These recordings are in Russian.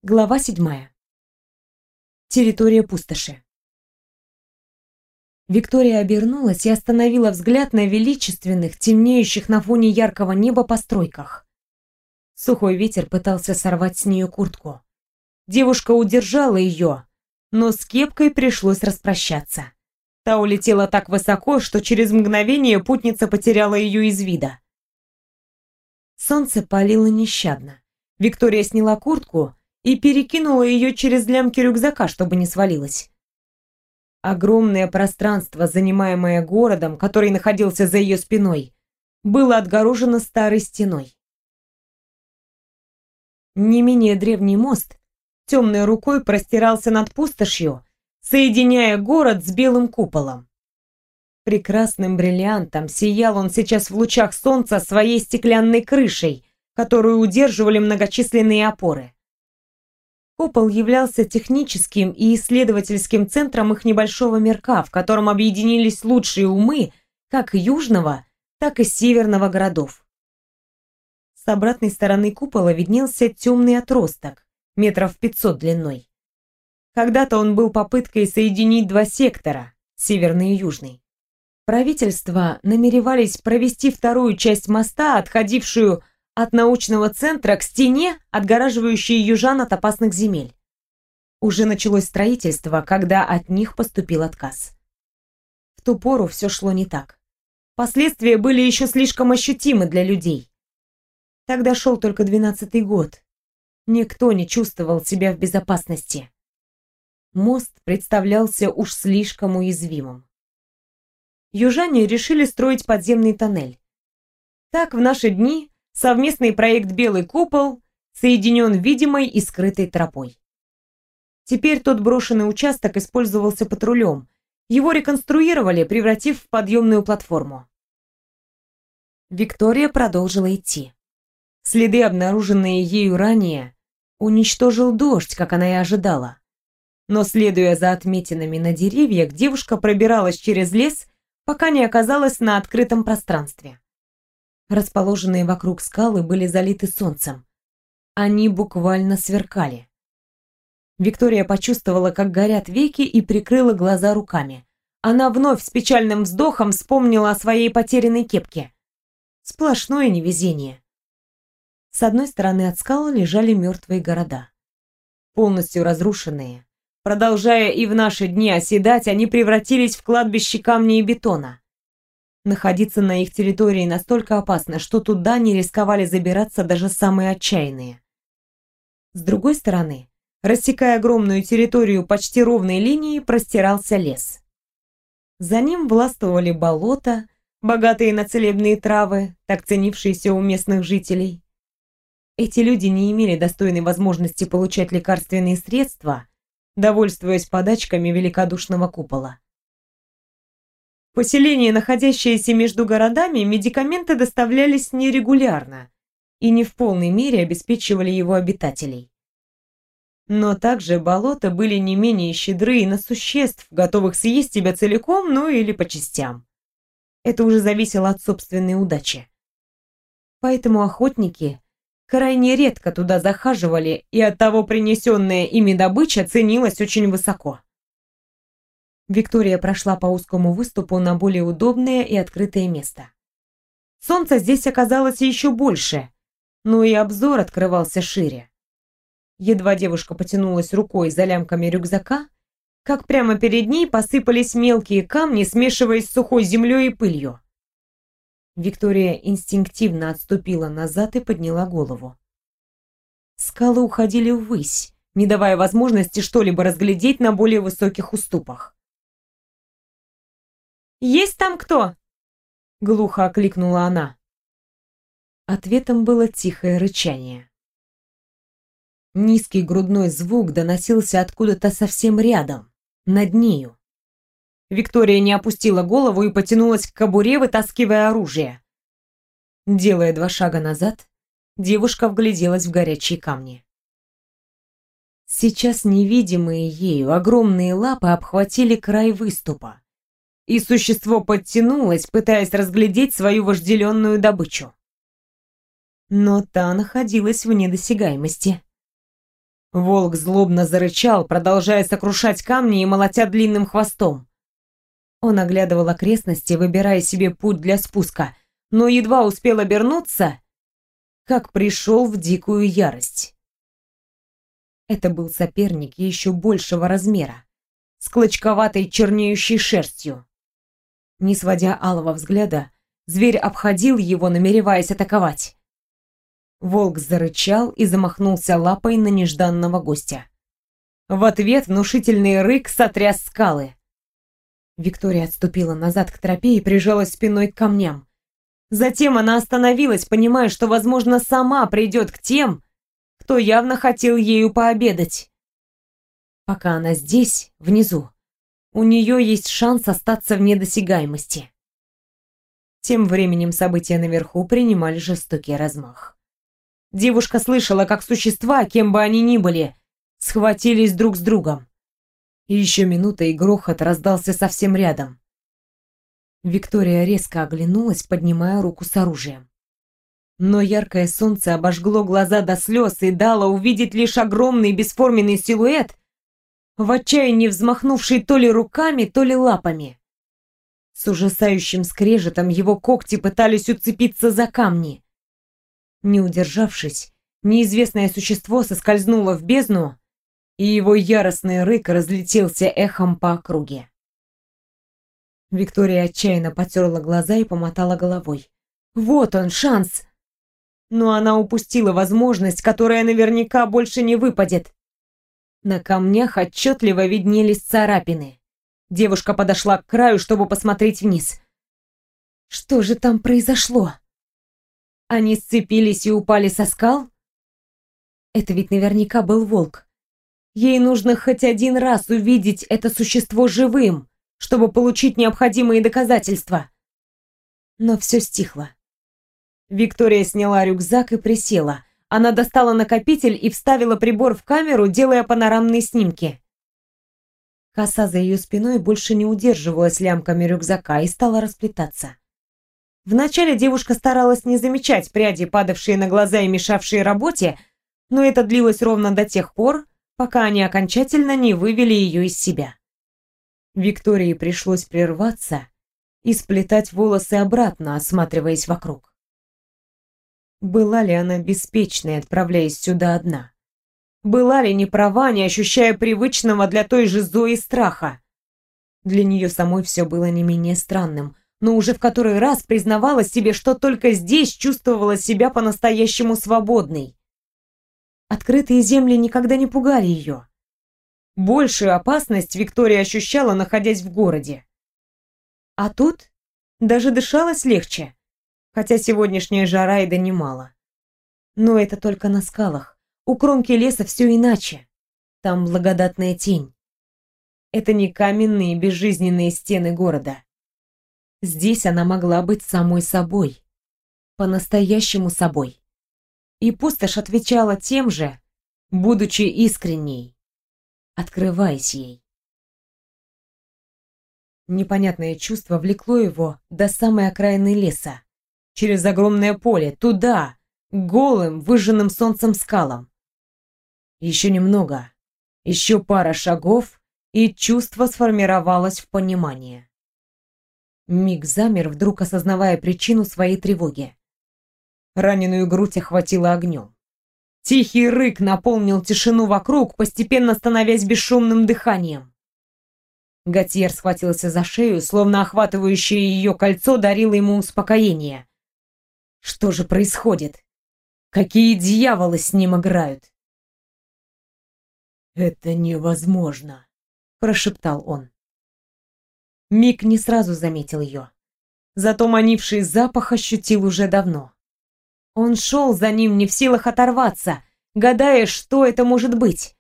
Глава 7. Территория пустоши. Виктория обернулась и остановила взгляд на величественных, темнеющих на фоне яркого неба постройках. Сухой ветер пытался сорвать с нее куртку. Девушка удержала ее, но с кепкой пришлось распрощаться. Та улетела так высоко, что через мгновение путница потеряла ее из вида. Солнце палило нещадно. Виктория сняла куртку и перекинула ее через лямки рюкзака, чтобы не свалилась. Огромное пространство, занимаемое городом, который находился за ее спиной, было отгорожено старой стеной. Не менее древний мост темной рукой простирался над пустошью, соединяя город с белым куполом. Прекрасным бриллиантом сиял он сейчас в лучах солнца своей стеклянной крышей, которую удерживали многочисленные опоры. Купол являлся техническим и исследовательским центром их небольшого мирка, в котором объединились лучшие умы как южного, так и северного городов. С обратной стороны купола виднелся темный отросток, метров 500 длиной. Когда-то он был попыткой соединить два сектора, северный и южный. Правительства намеревались провести вторую часть моста, отходившую от научного центра к стене, отгораживающей южан от опасных земель. Уже началось строительство, когда от них поступил отказ. В ту пору все шло не так. Последствия были еще слишком ощутимы для людей. Тогда шел только 12-й год. Никто не чувствовал себя в безопасности. Мост представлялся уж слишком уязвимым. Южане решили строить подземный тоннель. Так в наши дни совместный проект «Белый купол» соединен видимой и скрытой тропой. Теперь тот брошенный участок использовался патрулем. Его реконструировали, превратив в подъемную платформу. Виктория продолжила идти. Следы, обнаруженные ею ранее, уничтожил дождь, как она и ожидала. Но, следуя за отметинами на деревьях, девушка пробиралась через лес, пока не оказалась на открытом пространстве. Расположенные вокруг скалы были залиты солнцем. Они буквально сверкали. Виктория почувствовала, как горят веки, и прикрыла глаза руками. Она вновь с печальным вздохом вспомнила о своей потерянной кепке. Сплошное невезение. С одной стороны от скал лежали мертвые города. Полностью разрушенные. Продолжая и в наши дни оседать, они превратились в кладбище камня и бетона. Находиться на их территории настолько опасно, что туда не рисковали забираться даже самые отчаянные. С другой стороны, рассекая огромную территорию почти ровной линией, простирался лес. За ним властвовали болота, богатые на целебные травы, так ценившиеся у местных жителей. Эти люди не имели достойной возможности получать лекарственные средства, довольствуясь подачками великодушного купола. В поселении, находящееся между городами, медикаменты доставлялись нерегулярно и не в полной мере обеспечивали его обитателей. Но также болота были не менее щедры и на существ, готовых съесть тебя целиком, ну или по частям. Это уже зависело от собственной удачи. Поэтому охотники крайне редко туда захаживали, и оттого принесенная ими добыча ценилась очень высоко. Виктория прошла по узкому выступу на более удобное и открытое место. Солнца здесь оказалось еще больше, но и обзор открывался шире. Едва девушка потянулась рукой за лямками рюкзака, как прямо перед ней посыпались мелкие камни, смешиваясь с сухой землей и пылью. Виктория инстинктивно отступила назад и подняла голову. Скалы уходили ввысь, не давая возможности что-либо разглядеть на более высоких уступах. «Есть там кто?» — глухо окликнула она. Ответом было тихое рычание. Низкий грудной звук доносился откуда-то совсем рядом, над нею. Виктория не опустила голову и потянулась к кобуре, вытаскивая оружие. Делая 2 шага назад, девушка вгляделась в горячие камни. Сейчас невидимые ею огромные лапы обхватили край выступа, и существо подтянулось, пытаясь разглядеть свою вожделенную добычу. Но та находилась в недосягаемости. Волк злобно зарычал, продолжая сокрушать камни и молотя длинным хвостом. Он оглядывал окрестности, выбирая себе путь для спуска, но едва успел обернуться, как пришел в дикую ярость. Это был соперник еще большего размера, с клочковатой чернеющей шерстью. Не сводя алого взгляда, зверь обходил его, намереваясь атаковать. Волк зарычал и замахнулся лапой на нежданного гостя. В ответ внушительный рык сотряс скалы. Виктория отступила назад к тропе и прижалась спиной к камням. Затем она остановилась, понимая, что, возможно, сама придет к тем, кто явно хотел ею пообедать. Пока она здесь, внизу, у нее есть шанс остаться вне досягаемости. Тем временем события наверху принимали жестокий размах. Девушка слышала, как существа, кем бы они ни были, схватились друг с другом. И еще минута, и грохот раздался совсем рядом. Виктория резко оглянулась, поднимая руку с оружием. Но яркое солнце обожгло глаза до слез и дало увидеть лишь огромный бесформенный силуэт, в отчаянии взмахнувший то ли руками, то ли лапами. С ужасающим скрежетом его когти пытались уцепиться за камни. Не удержавшись, неизвестное существо соскользнуло в бездну, и его яростный рык разлетелся эхом по округе. Виктория отчаянно потерла глаза и помотала головой. Вот он, шанс! Но она упустила возможность, которая наверняка больше не выпадет. На камнях отчетливо виднелись царапины. Девушка подошла к краю, чтобы посмотреть вниз. Что же там произошло? Они сцепились и упали со скал? Это ведь наверняка был волк. Ей нужно хоть один раз увидеть это существо живым, чтобы получить необходимые доказательства. Но все стихло. Виктория сняла рюкзак и присела. Она достала накопитель и вставила прибор в камеру, делая панорамные снимки. Коса за ее спиной больше не удерживалась лямками рюкзака и стала расплетаться. Вначале девушка старалась не замечать пряди, падавшие на глаза и мешавшие работе, но это длилось ровно до тех пор, пока они окончательно не вывели ее из себя. Виктории пришлось прерваться и сплетать волосы обратно, осматриваясь вокруг. Была ли она беспечной, отправляясь сюда одна? Была ли не права, не ощущая привычного для той же Зои страха? Для нее самой все было не менее странным, но уже в который раз признавала себе, что только здесь чувствовала себя по-настоящему свободной. Открытые земли никогда не пугали ее. Большую опасность Виктория ощущала, находясь в городе. А тут даже дышалось легче, хотя сегодняшняя жара и донимала. Но это только на скалах. У кромки леса все иначе. Там благодатная тень. Это не каменные безжизненные стены города. Здесь она могла быть самой собой. По-настоящему собой. И пустошь отвечала тем же, будучи искренней, открываясь ей. Непонятное чувство влекло его до самой окраины леса, через огромное поле, туда, к голым, выжженным солнцем скалам. Еще немного, еще пара шагов, и чувство сформировалось в понимание. Миг замер, вдруг осознавая причину своей тревоги. Раненую грудь охватило огнем. Тихий рык наполнил тишину вокруг, постепенно становясь бесшумным дыханием. Готьер схватился за шею, словно охватывающее ее кольцо дарило ему успокоение. Что же происходит? Какие дьяволы с ним играют? «Это невозможно», — прошептал он. Мик не сразу заметил ее. Зато манивший запах ощутил уже давно. Он шел за ним, не в силах оторваться, гадая, что это может быть.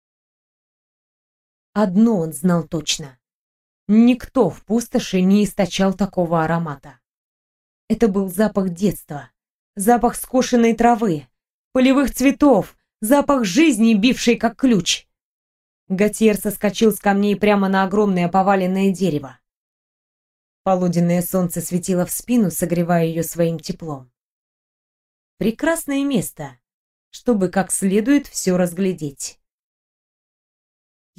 Одно он знал точно. Никто в пустоши не источал такого аромата. Это был запах детства, запах скошенной травы, полевых цветов, запах жизни, бивший как ключ. Готьер соскочил с камней прямо на огромное поваленное дерево. Полуденное солнце светило в спину, согревая ее своим теплом. Прекрасное место, чтобы как следует все разглядеть.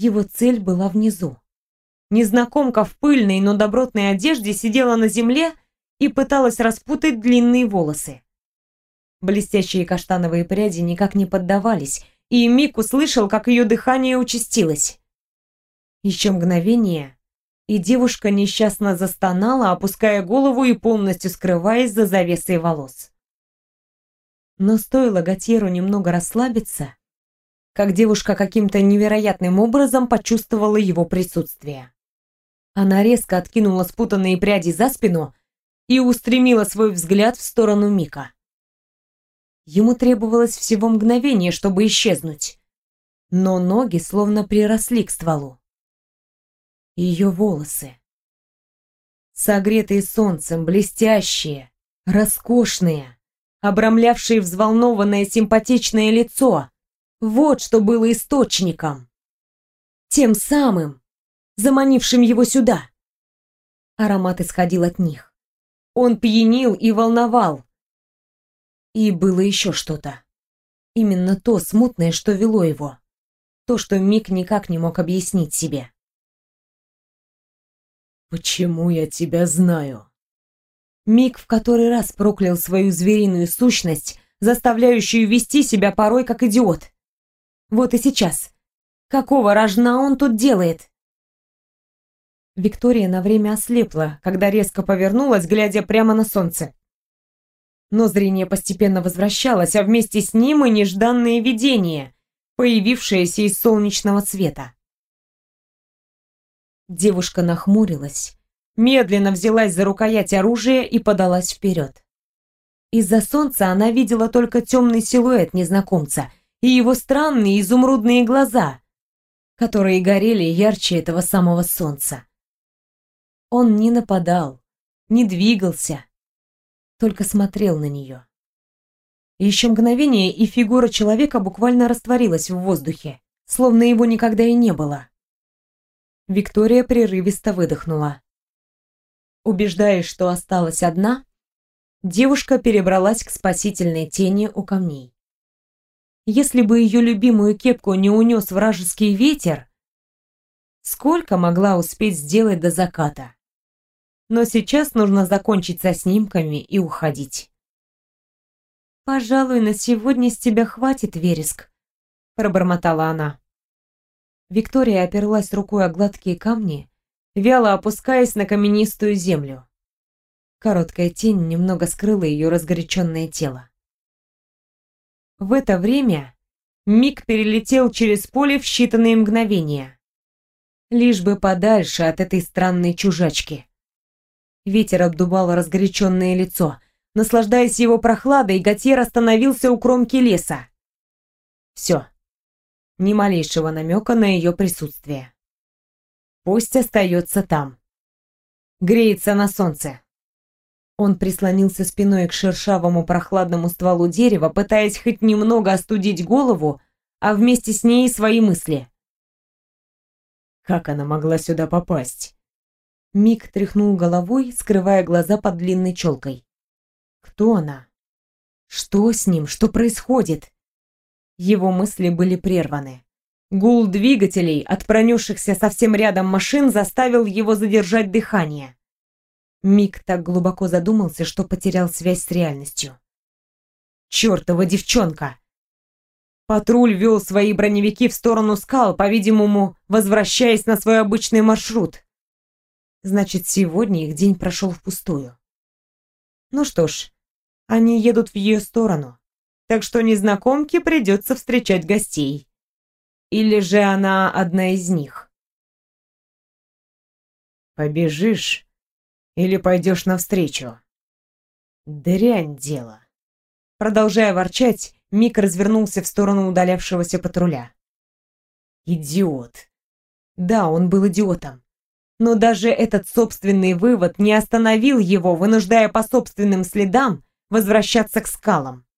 Его цель была внизу. Незнакомка в пыльной, но добротной одежде сидела на земле и пыталась распутать длинные волосы. Блестящие каштановые пряди никак не поддавались, и Мик услышал, как ее дыхание участилось. Еще мгновение, и девушка несчастно застонала, опуская голову и полностью скрываясь за завесой волос. Но стоило Готьеру немного расслабиться, как девушка каким-то невероятным образом почувствовала его присутствие. Она резко откинула спутанные пряди за спину и устремила свой взгляд в сторону Мика. Ему требовалось всего мгновение, чтобы исчезнуть, но ноги словно приросли к стволу. Ее волосы. Согретые солнцем, блестящие, роскошные, обрамлявшие взволнованное симпатичное лицо. Вот что было источником. Тем самым, заманившим его сюда. Аромат исходил от них. Он пьянил и волновал. И было еще что-то. Именно то смутное, что вело его. То, что Мик никак не мог объяснить себе. «Почему я тебя знаю?» Мик в который раз проклял свою звериную сущность, заставляющую вести себя порой как идиот. Вот и сейчас. Какого рожна он тут делает? Виктория на время ослепла, когда резко повернулась, глядя прямо на солнце. Но зрение постепенно возвращалось, а вместе с ним и нежданное видение, появившееся из солнечного света. Девушка нахмурилась, медленно взялась за рукоять оружия и подалась вперед. Из-за солнца она видела только темный силуэт незнакомца и его странные изумрудные глаза, которые горели ярче этого самого солнца. Он не нападал, не двигался, только смотрел на нее. Еще мгновение, и фигура человека буквально растворилась в воздухе, словно его никогда и не было. Виктория прерывисто выдохнула. Убеждаясь, что осталась одна, девушка перебралась к спасительной тени у камней. Если бы ее любимую кепку не унес вражеский ветер, сколько могла успеть сделать до заката? Но сейчас нужно закончить со снимками и уходить. «Пожалуй, на сегодня с тебя хватит, Вереск», — пробормотала она. Виктория оперлась рукой о гладкие камни, вяло опускаясь на каменистую землю. Короткая тень немного скрыла ее разгоряченное тело. В это время Мик перелетел через поле в считанные мгновения. Лишь бы подальше от этой странной чужачки. Ветер обдувал разгоряченное лицо. Наслаждаясь его прохладой, Готьер остановился у кромки леса. Все. Ни малейшего намека на ее присутствие. Пусть остается там. Греется на солнце. Он прислонился спиной к шершавому прохладному стволу дерева, пытаясь хоть немного остудить голову, а вместе с ней свои мысли. Как она могла сюда попасть? Мик тряхнул головой, скрывая глаза под длинной челкой. Кто она? Что с ним? Что происходит? Его мысли были прерваны. Гул двигателей от пронесшихся совсем рядом машин заставил его задержать дыхание. Мик так глубоко задумался, что потерял связь с реальностью. Чёртова девчонка! Патруль вел свои броневики в сторону скал, по-видимому, возвращаясь на свой обычный маршрут. Значит, сегодня их день прошел впустую. Ну что ж, они едут в ее сторону, так что незнакомке придется встречать гостей. Или же она одна из них? Побежишь или пойдешь навстречу? Дрянь дело. Продолжая ворчать, Мик развернулся в сторону удалявшегося патруля. Идиот. Да, он был идиотом. Но даже этот собственный вывод не остановил его, вынуждая по собственным следам возвращаться к скалам.